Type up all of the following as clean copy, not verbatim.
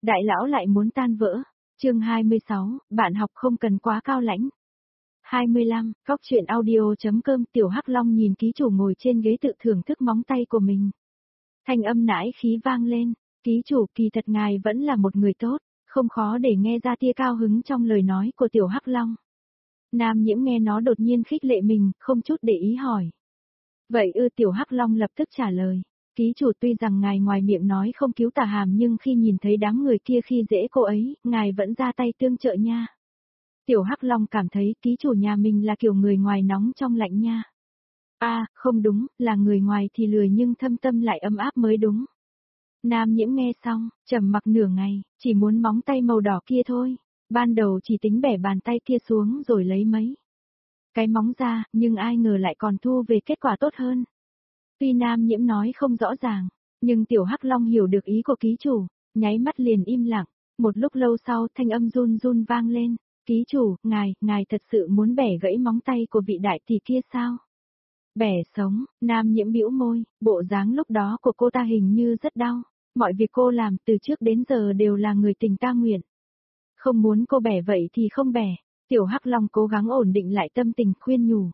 đại lão lại muốn tan vỡ. Chương 26, bạn học không cần quá cao lãnh. 25, Góc truyện audio.com. Tiểu Hắc Long nhìn ký chủ ngồi trên ghế tự thưởng thức móng tay của mình. Thanh âm nãi khí vang lên, ký chủ, kỳ thật ngài vẫn là một người tốt, không khó để nghe ra tia cao hứng trong lời nói của Tiểu Hắc Long. Nam Nhiễm nghe nó đột nhiên khích lệ mình, không chút để ý hỏi. Vậy Tiểu Hắc Long lập tức trả lời. Ký chủ, tuy rằng ngài ngoài miệng nói không cứu tà hàm nhưng khi nhìn thấy đám người kia khi dễ cô ấy, ngài vẫn ra tay tương trợ nha. Tiểu Hắc Long cảm thấy ký chủ nhà mình là kiểu người ngoài nóng trong lạnh nha. Không đúng, là người ngoài thì lười nhưng thâm tâm lại ấm áp mới đúng. Nam Nhiễm nghe xong, trầm mặc nửa ngày, chỉ muốn móng tay màu đỏ kia thôi. Ban đầu chỉ tính bẻ bàn tay kia xuống rồi lấy mấy cái móng ra, nhưng ai ngờ lại còn thu về kết quả tốt hơn. Tuy Nam Nhiễm nói không rõ ràng, nhưng Tiểu Hắc Long hiểu được ý của ký chủ, nháy mắt liền im lặng. Một lúc lâu sau thanh âm run run vang lên. Ký chủ, ngài thật sự muốn bẻ gãy móng tay của vị đại tỷ kia sao? Bẻ sống, Nam Nhiễm bĩu môi, bộ dáng lúc đó của cô ta hình như rất đau. Mọi việc cô làm từ trước đến giờ đều là người tình ta nguyện. Không muốn cô bẻ vậy thì không bẻ. Tiểu Hắc Long cố gắng ổn định lại tâm tình khuyên nhủ.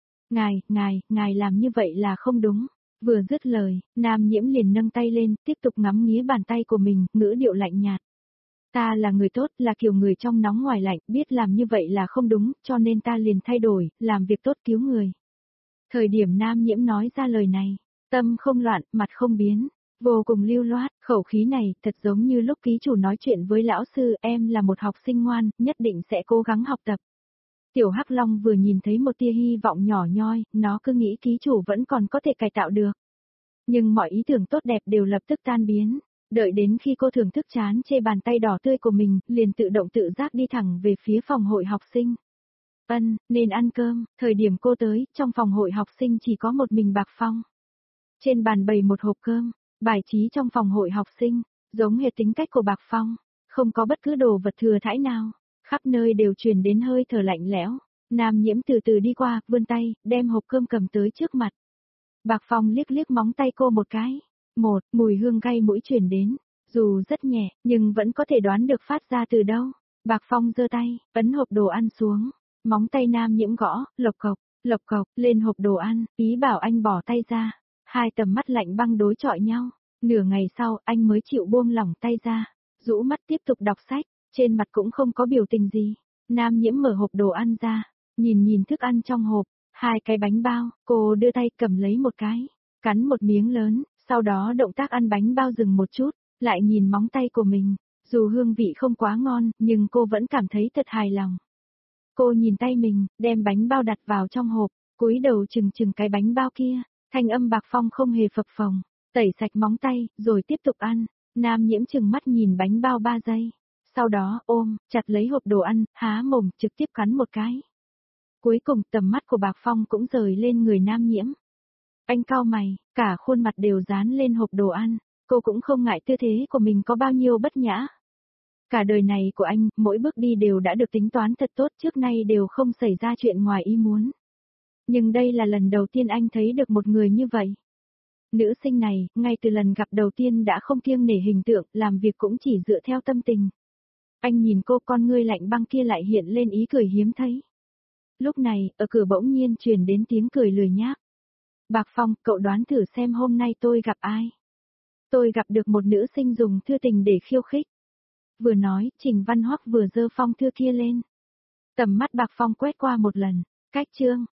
Ngài làm như vậy là không đúng. Vừa dứt lời, Nam Nhiễm liền nâng tay lên, tiếp tục ngắm nghía bàn tay của mình, ngữ điệu lạnh nhạt. Ta là người tốt, là kiểu người trong nóng ngoài lạnh, biết làm như vậy là không đúng, cho nên ta liền thay đổi, làm việc tốt cứu người. Thời điểm Nam Nhiễm nói ra lời này, tâm không loạn, mặt không biến, vô cùng lưu loát, khẩu khí này thật giống như lúc ký chủ nói chuyện với lão sư, em là một học sinh ngoan, nhất định sẽ cố gắng học tập. Tiểu Hắc Long vừa nhìn thấy một tia hy vọng nhỏ nhoi, nó cứ nghĩ ký chủ vẫn còn có thể cải tạo được. Nhưng mọi ý tưởng tốt đẹp đều lập tức tan biến. Đợi đến khi cô thưởng thức chán chê bàn tay đỏ tươi của mình, liền tự động tự giác đi thẳng về phía phòng hội học sinh. Nên ăn cơm, thời điểm cô tới, trong phòng hội học sinh chỉ có một mình Bạc Phong. Trên bàn bày một hộp cơm, bài trí trong phòng hội học sinh, giống hệt tính cách của Bạc Phong, không có bất cứ đồ vật thừa thãi nào, khắp nơi đều truyền đến hơi thở lạnh lẽo. Nam Nhiễm từ từ đi qua, vươn tay, đem hộp cơm cầm tới trước mặt. Bạc Phong liếc liếc móng tay cô một cái. Mùi hương cay mũi truyền đến, dù rất nhẹ, nhưng vẫn có thể đoán được phát ra từ đâu. Bạc Phong giơ tay, ấn hộp đồ ăn xuống, móng tay Nam Nhiễm gõ, lộc cộc, lên hộp đồ ăn, ý bảo anh bỏ tay ra. Hai tầm mắt lạnh băng đối chọi nhau, nửa ngày sau anh mới chịu buông lỏng tay ra, rũ mắt tiếp tục đọc sách, trên mặt cũng không có biểu tình gì. Nam Nhiễm mở hộp đồ ăn ra, nhìn thức ăn trong hộp, 2 cái bánh bao, cô đưa tay cầm lấy một cái, cắn một miếng lớn. Sau đó động tác ăn bánh bao dừng một chút, lại nhìn móng tay của mình, dù hương vị không quá ngon, nhưng cô vẫn cảm thấy thật hài lòng. Cô nhìn tay mình, đem bánh bao đặt vào trong hộp, cúi đầu chừng cái bánh bao kia, thanh âm Bạc Phong không hề phập phồng, tẩy sạch móng tay, rồi tiếp tục ăn. Nam Nhiễm chừng mắt nhìn bánh bao 3 giây, sau đó ôm chặt lấy hộp đồ ăn, há mồm trực tiếp cắn một cái. Cuối cùng tầm mắt của Bạc Phong cũng rời lên người Nam Nhiễm. Anh cau mày, cả khuôn mặt đều dán lên hộp đồ ăn, cô cũng không ngại tư thế của mình có bao nhiêu bất nhã. Cả đời này của anh, mỗi bước đi đều đã được tính toán thật tốt, trước nay đều không xảy ra chuyện ngoài ý muốn. Nhưng đây là lần đầu tiên anh thấy được một người như vậy. Nữ sinh này, ngay từ lần gặp đầu tiên đã không kiêng nể hình tượng, làm việc cũng chỉ dựa theo tâm tình. Anh nhìn cô, con ngươi lạnh băng kia lại hiện lên ý cười hiếm thấy. Lúc này, ở cửa bỗng nhiên truyền đến tiếng cười lười nhác. Bạc Phong, cậu đoán thử xem hôm nay tôi gặp ai? Tôi gặp được một nữ sinh dùng thư tình để khiêu khích. Vừa nói, Trình Văn Hoắc vừa giơ phong thư kia lên. Tầm mắt Bạc Phong quét qua một lần, cách chương,